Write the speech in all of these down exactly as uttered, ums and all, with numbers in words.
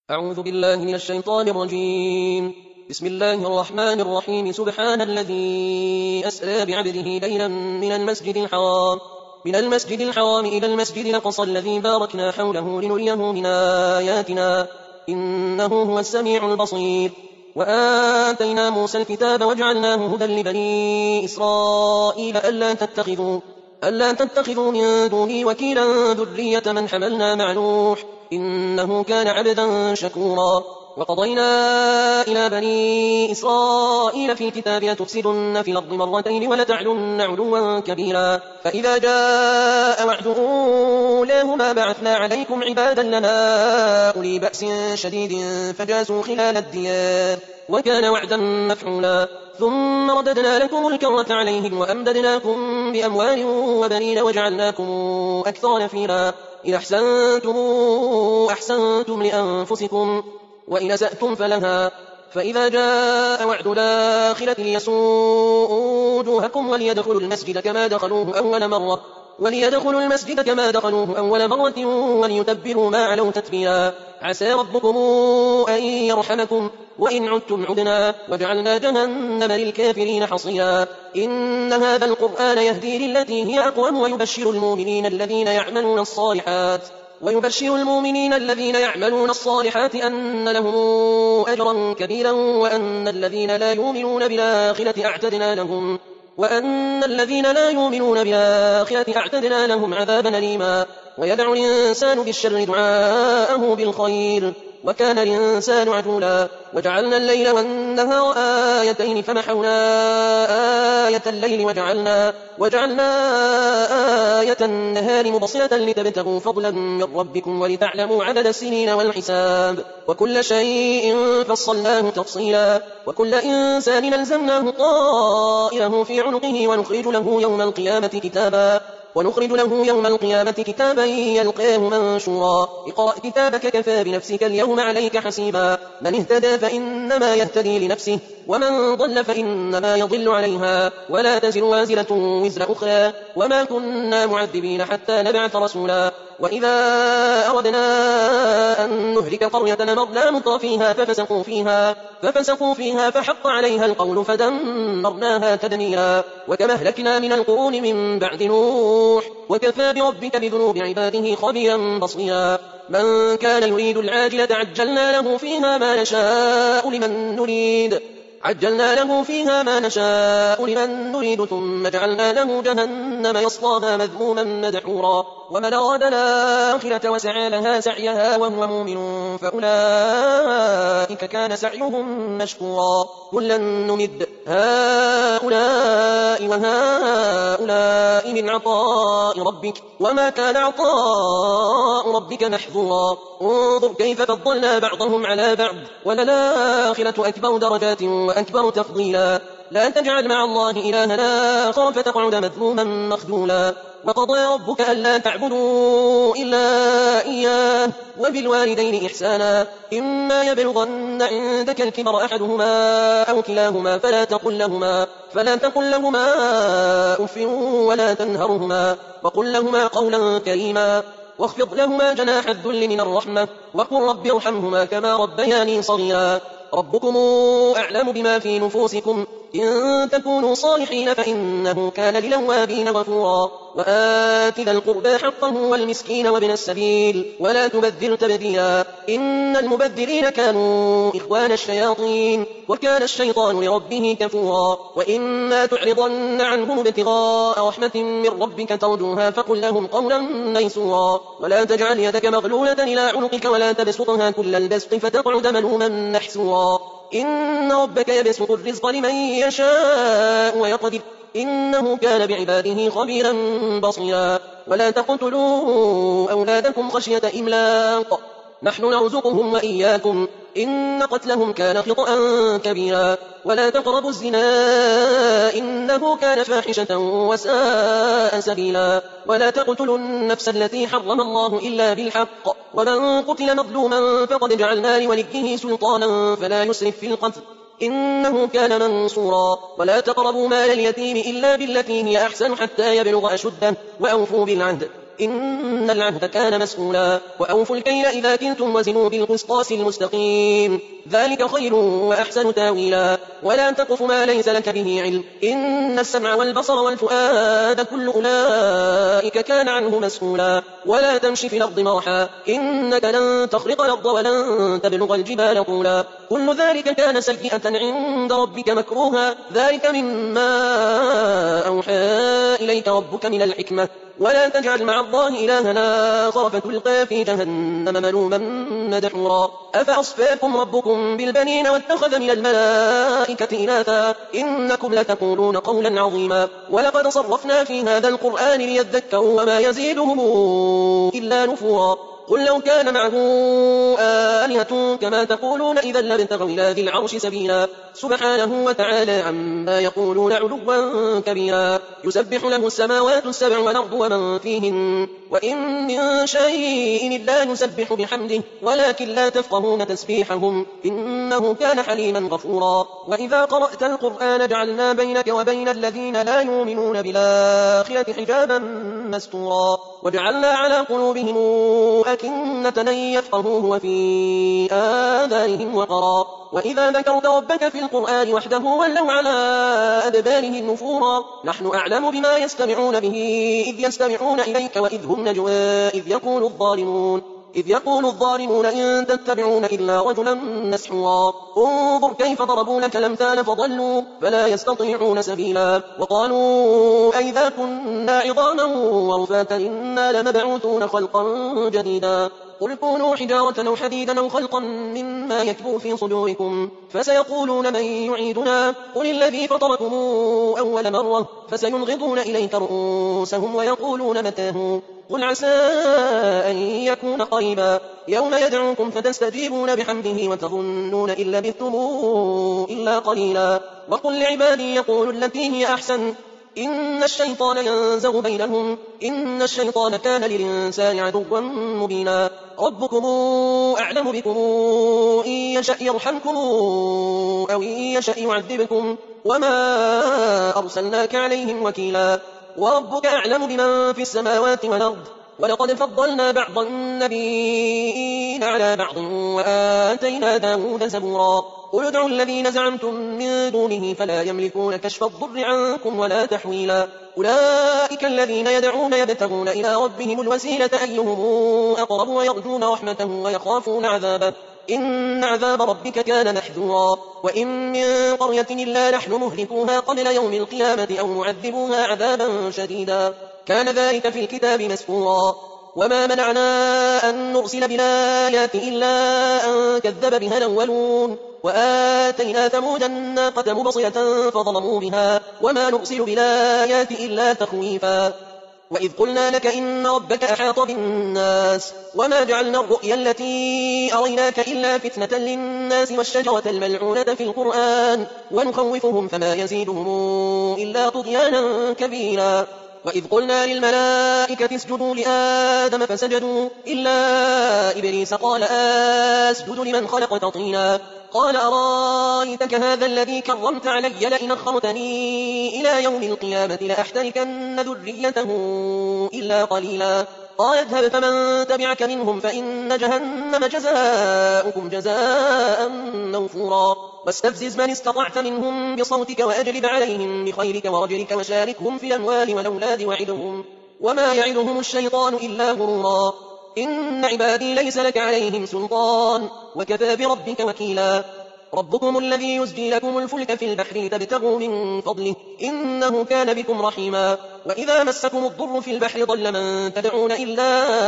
أعوذ بالله من الشيطان الرجيم. بسم الله الرحمن الرحيم. سبحان الذي أسرى بعبده ليلا من المسجد الحرام من المسجد الحرام إلى المسجد الأقصى الذي باركنا حوله لنريه من آياتنا إنه هو السميع البصير. وآتينا موسى الكتاب وجعلناه هدى لبني إسرائيل ألا تتخذوا ألا تتخذوا من دوني وكيلا ذرية من حملنا مع نوح إنه كان عبدا شكورا. وقضينا إلى بني إسرائيل في الكتاب لتفسدن في الأرض مرتين ولتعلن علوا كبيرا فإذا جاء وعد أولاهما بعثنا عليكم عبادا لنا أولي بأس شديد فجاسوا خلال الديار وكان وعدا مفعولا. ثم رددنا لكم الكرة عليهم وأمددناكم بأموال وبنين وجعلناكم أكثر نفيرا. إن أحسنتم أحسنتم لأنفسكم وإن أسأتم فلها. فإذا جاء وعد الآخرة ليسوءوا وجوهكم وليدخلوا المسجد كما دخلوه أول مرة وليدخلوا المسجد كما دخلوه أول مرة وليتبروا ما علوا تتبيرا. عسى ربكم أن يرحمكم وإن عدتم عدنا وجعلنا جهنم للكافرين حصيا. إن هذا القرآن يهدي للتي هي أقوم ويبشر المؤمنين الذين يعملون الصالحات ويبشر المؤمنين الذين يعملون الصالحات أن لهم أجرا كبيرا وأن الذين لا يؤمنون بالآخرة أعتدنا لهم وأن الذين لا يؤمنون بالآخرة أعتدنا لهم عذابا أليما. ويدعو الإنسان بالشر دعاءه بالخير وكان الإنسان عجولا. وجعلنا الليل والنهار آيتين فمحونا آية الليل وجعلنا, وجعلنا آية النهار مبصرة لتبتغوا فضلا من ربكم ولتعلموا عدد السنين والحساب وكل شيء فصلناه تفصيلا. وكل إنسان ألزمناه طائره في عنقه ونخرج له يوم القيامة كتابا ونخرج له يوم القيامة كتابا يلقاه منشورا. اقرأ كتابك كفى بنفسك اليوم عليك حسيبا. من اهتدى فإنما يهتدي لنفسه ومن ضل فإنما يضل عليها ولا تزر وازرة وزر أخرى وما كنا معذبين حتى نبعث رسولا. وإذا أردنا أن نهلك قرية أمرنا مطرفيها ففسقوا فيها, ففسقوا فيها فحق عليها القول فدمرناها تدميرا. وكما أهلكنا من القرون من بعد نوح وكفى بربك بذنوب عباده خبيرا بصيرا. من كان يريد العاجلة عجلنا له فيها ما نشاء لمن نريد عجلنا له فيها ما نشاء لمن نريد ثم جعلنا له جهنم يصلاها مذموما مدحورا. ومن أراد الآخرة وسعى لها سعيها وهو مؤمن فأولئك كان سعيهم مشكورا. كلا نمد هؤلاء وهؤلاء من عطاء ربك وما كان عطاء ربك محظورا. انظر كيف فضلنا بعضهم على بعض وللآخرة أكبر درجات وأكبر تفضيلا. لا تجعل مع الله إلها آخر فتقعد مذموما مخذولا. وقضى ربك ألا تعبدوا إلا إياه وبالوالدين إحسانا. إما يبلغن عندك الكبر أحدهما أو كلاهما فلا تقل لهما, فلا تقل لهما أف ولا تنهرهما وقل لهما قولا كريما واخفض لهما جناح الذل من الرحمة وقل رب ارحمهما كما ربياني صغيرا. ربكم أعلم بما في نفوسكم إن تكونوا صالحين فإنه كان للأوابين غفورا. وآت ذا القربى حقه والمسكين وابن السبيل ولا تبذر تبذيرا. إن المبذرين كانوا إخوان الشياطين وكان الشيطان لربه كفورا. وإما تعرضن عنهم ابتغاء رحمة من ربك ترجوها فقل لهم قولا ميسورا. ولا تجعل يدك مغلولة إلى عنقك ولا تبسطها كل البسط فتقعد ملوما محسورا. إن ربك يبسط الرزق لمن يشاء ويقدر إنه كان بعباده خبيرا بصيرا. ولا تقتلوا أولادكم خشية إملاق نحن نرزقهم وإياكم إن قتلهم كان خطأ كبيرا. ولا تقربوا الزنا إنه كان فاحشة وساء سبيلا. ولا تقتلوا النفس التي حرم الله إلا بالحق ومن قتل مظلوما فقد جعلنا لوليه سلطانا فلا يسرف في القتل إنه كان منصورا. ولا تقربوا مال اليتيم إلا بالتي هي أحسن حتى يبلغ أشده وأوفوا بالعهد إن العهد كان مسؤولا وأوفوا الكيل إذا كلتم وزنوا بالقسطاس المستقيم ذلك خير وأحسن تاويلا ولا تقف ما ليس لك به علم إن السمع والبصر والفؤاد كل أولئك كان عنه مسؤولا ولا تمشي في الأرض مرحا إنك لن تخرق الأرض ولن تبلغ الجبال طولا كل ذلك كان سيئة عند ربك مكروها ذلك مما أوحى إليك ربك من الحكمة ولا تجعل مع الله إلهنا آخر فتلقى في جهنم ملوما مدحورا أفأصفاكم ربكم بالبنين واتخذ من الملائكة إناثا إنكم لتقولون قولا عظيما ولقد صرفنا في هذا القرآن ليذكروا وما يزيدهم إلا نفورا قل لو كان معه آلهة كما تقولون إذا لابتغوا إلى ذي العرش سبيلا سبحانه وتعالى عما يقولون علوا كبيرا يسبح له السماوات السبع والأرض ومن فيهن وإن من شيء إلا يسبح بحمده ولكن لا تفقهون تسبيحهم إنه كان حليما غفورا وإذا قرأت القرآن جعلنا بينك وبين الذين لا يؤمنون بالآخرة حجابا مستورا وجعلنا على قلوبهم أكنة أن يفقهوه وفي آذانهم وقرا وإذا ذكرت ربك في القرآن وحده ولوا على أدبارهم نفورا نحن أعلم بما يستمعون به إذ يستمعون إليك وإذ هم نجوى إذ يقول الظالمون إذ يقول الظالمون إن تتبعون إلا رجلا مسحورا انظر كيف ضربوا لك الأمثال فضلوا فلا يستطيعون سبيلا وقالوا أئذا كنا عظاما ورفاتا إنا لمبعوثون خلقا جديدا قل كونوا حجارة أو حديدا أو خلقا مما يكبر في صدوركم فسيقولون من يعيدنا قل الذي فطركم أول مرة فسينغضون إليك رؤوسهم ويقولون متاه قل عسى أن يكون قريبا يوم يدعوكم فتستجيبون بحمده وتظنون إن لبثتم إلا قليلا وقل لعبادي يقولوا التي هي أحسن إن الشيطان ينزغ بينهم إن الشيطان كان للإنسان عدوا مبينا ربكم أعلم بكم إن يشأ يرحمكم أو إن يشأ يعذبكم وما أرسلناك عليهم وكيلا وربك أعلم بمن في السماوات والأرض ولقد فضلنا بعض النبيين على بعض وآتينا داود زبورا قل ادعوا الذين زعمتم من دونه فلا يملكون كشف الضر عنكم ولا تحويلا أولئك الذين يدعون يبتغون إلى ربهم الوسيلة أيهم أقرب ويرجون رحمته ويخافون عذابه إن عذاب ربك كان محذورا وإن من قرية إلا نحن مهلكوها قبل يوم القيامة أو معذبوها عذابا شديدا كان ذلك في الكتاب مسكورا وما منعنا أن نرسل بالآيات إلا أن كذب بها الأولون وآتينا ثمود الناقة مبصرة فظلموا بها وما نرسل بالآيات إلا تخويفا وإذ قلنا لك إن ربك أحاط بالناس وما جعلنا الرؤيا التي أريناك إلا فتنة للناس والشجرة الملعونة في القرآن ونخوفهم فما يزيدهم إلا طغيانا كبيرا وإذ قلنا للملائكة اسجدوا لآدم فسجدوا إلا إبليس قال أسجد لمن خلقت طينا قال أرأيتك هذا الذي كرمت علي لئن أخرتني إلى يوم القيامة لأحتركن ذريته إلا قليلا قال اذهب فمن تبعك منهم فإن جهنم جزاؤكم جزاء موفورا واستفزز من استطعت منهم بصوتك وأجلب عليهم بخيرك ورجلك وشاركهم في الأموال والأولاد وعدهم وما يعدهم الشيطان إلا غرورا إن عبادي ليس لك عليهم سلطان وكفى بربك وكيلا ربكم الذي يزجي لكم الفلك في البحر تبتغوا من فضله إنه كان بكم رحيما وإذا مسكم الضر في البحر ضل من تدعون إلا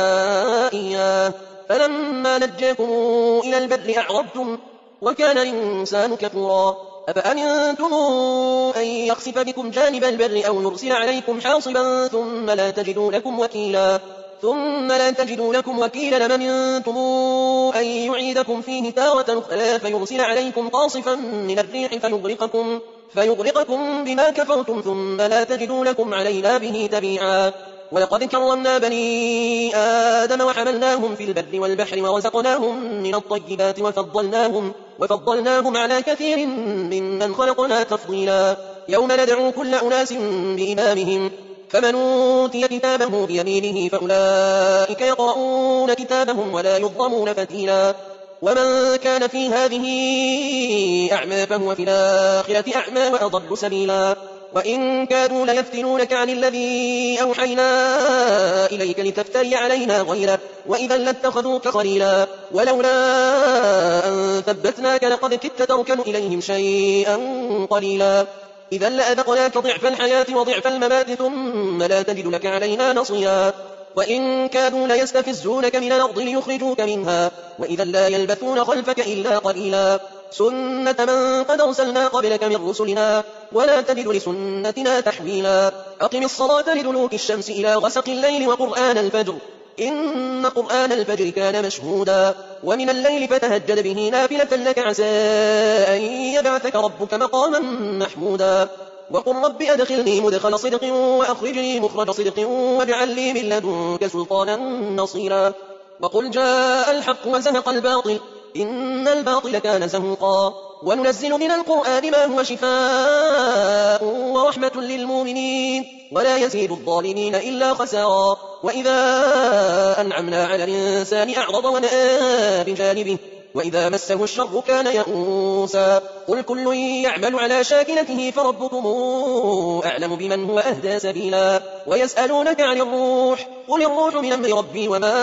إياه فلما نجاكم إلى البر أعرضتم وكان الإنسان كفورا أفأمنتم أن يخسف بكم جانب البر أو يرسل عليكم حاصبا ثم لا تجدوا لكم وكيلا ثم لا تجدوا لكم وكيلا لم أمنتم أن يعيدكم فيه تارة أخرى فيرسل عليكم قاصفا من الريح فيغرقكم, فيغرقكم بما كفرتم ثم لا تجدوا لكم علينا به تبيعا ولقد كرمنا بني آدم وحملناهم في البر والبحر ورزقناهم من الطيبات وفضلناهم, وفضلناهم على كثير ممن خلقنا تفضيلا يوم ندعو كل أناس بإمامهم فمن أوتي كتابه بيمينه فأولئك يقرؤون كتابهم ولا يظلمون فتيلا ومن كان في هذه أعمى فهو في الآخرة أعمى وأضل سبيلا وإن كادوا ليفتنونك عن الذي أوحينا إليك لتفتري علينا غيره وإذا لاتخذوك خليلا ولولا أن ثبتناك لقد كدت تركن إليهم شيئا قليلا إذا لأذقناك ضعف الحياة وضعف الممات ثم لا تجد لك علينا نصيرا وإن كادوا ليستفزونك من الأرض ليخرجوك منها وإذا لا يلبثون خلفك إلا قليلا سنة من قد أرسلنا قبلك من رسلنا ولا تجد لسنتنا تحويلا أقم الصلاة لدلوك الشمس إلى غسق الليل وقرآن الفجر إن قرآن الفجر كان مشهودا ومن الليل فتهجد به نافلة لك عسى أن يبعثك ربك مقاما محمودا وقل رب أدخلني مدخل صدق وأخرجني مخرج صدق واجعل لي من لدنك سلطانا نصيرا وقل جاء الحق وزهق الباطل إن الباطل كان زهوقا وننزل من القرآن ما هو شفاء ورحمة للمؤمنين ولا يزيد الظالمين إلا خسارا وإذا أنعمنا على الإنسان أعرض ونأى بجانبه وإذا مسه الشر كان يئوسا قل كل يعمل على شاكلته فربكم أعلم بمن هو أهدى سبيلا ويسألونك عن الروح قل الروح من أمر ربي وما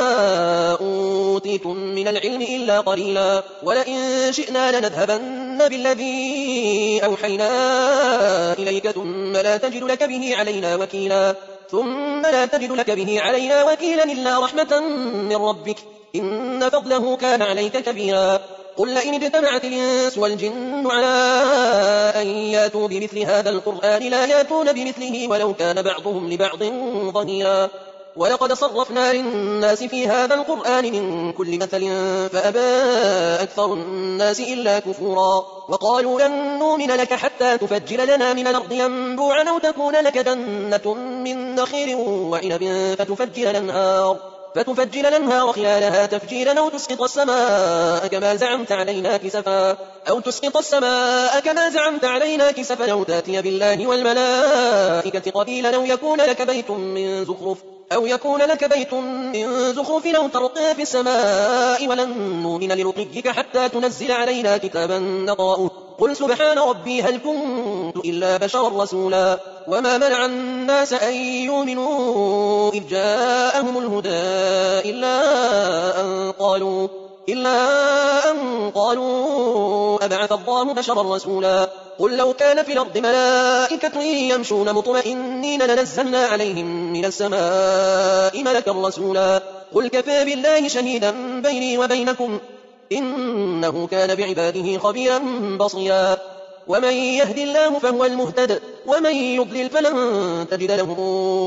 أوتيتم من العلم إلا قليلا ولئن شئنا لنذهبن بالذي أوحينا إليك ثم لا تجد لك به علينا وكيلا ثم لا تجد لك به علينا وكيلا إلا رحمة من ربك إن فضله كان عليك كبيرا قل لئن اجتمعت الإنس والجن على أن ياتوا بمثل هذا القرآن لا ياتون بمثله ولو كان بعضهم لبعض ظهيرا ولقد صرفنا للناس في هذا القرآن من كل مثل فأبى أكثر الناس إلا كفورا وقالوا لن نؤمن لك حتى تفجر لنا من الأرض ينبوعا أو تكون لك جنة من نخيل وعنب فتفجر الأنهار فتفجر الأنهار خلالها تفجيرا أو تسقط السماء كما زعمت علينا كسفا أو تسقط السماء كما زعمت علينا كسفا أو تأتي بالله والملائكة قبيلا أو يكون لك بيت من زخرف أو يكون لك بيت من زخرف أو ترقى في السماء ولن نؤمن لرقيك حتى تنزل علينا كتابا نقرأه قل سبحان ربي هل كنت إلا بشرا رسولا وما منع الناس أن يؤمنوا إذ جاءهم الهدى إلا أن قالوا إلا أن قالوا أبعث الله بشرا رسولا قل لو كان في الأرض ملائكة يمشون مطمئنين لنزلنا عليهم من السماء ملكا رسولا قل كفى بالله شهيدا بيني وبينكم إنه كان بعباده خبيرا بصيرا ومن يهدي الله فهو المهتد ومن يضلل فلن تجد لهم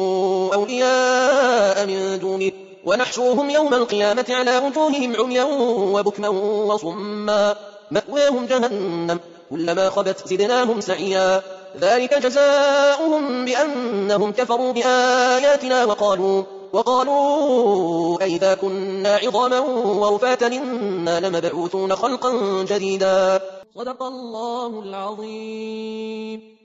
أولياء من دونه ونحشوهم يوم القيامة على وجوههم عميا وبكما وصما مأواهم جهنم كلما خبت زدناهم سعيا ذلك جزاؤهم بأنهم كفروا بآياتنا وقالوا وقالوا أئذا كنا عظاما ورفاتا إنا لمبعوثون خلقا جديدا صدق الله العظيم.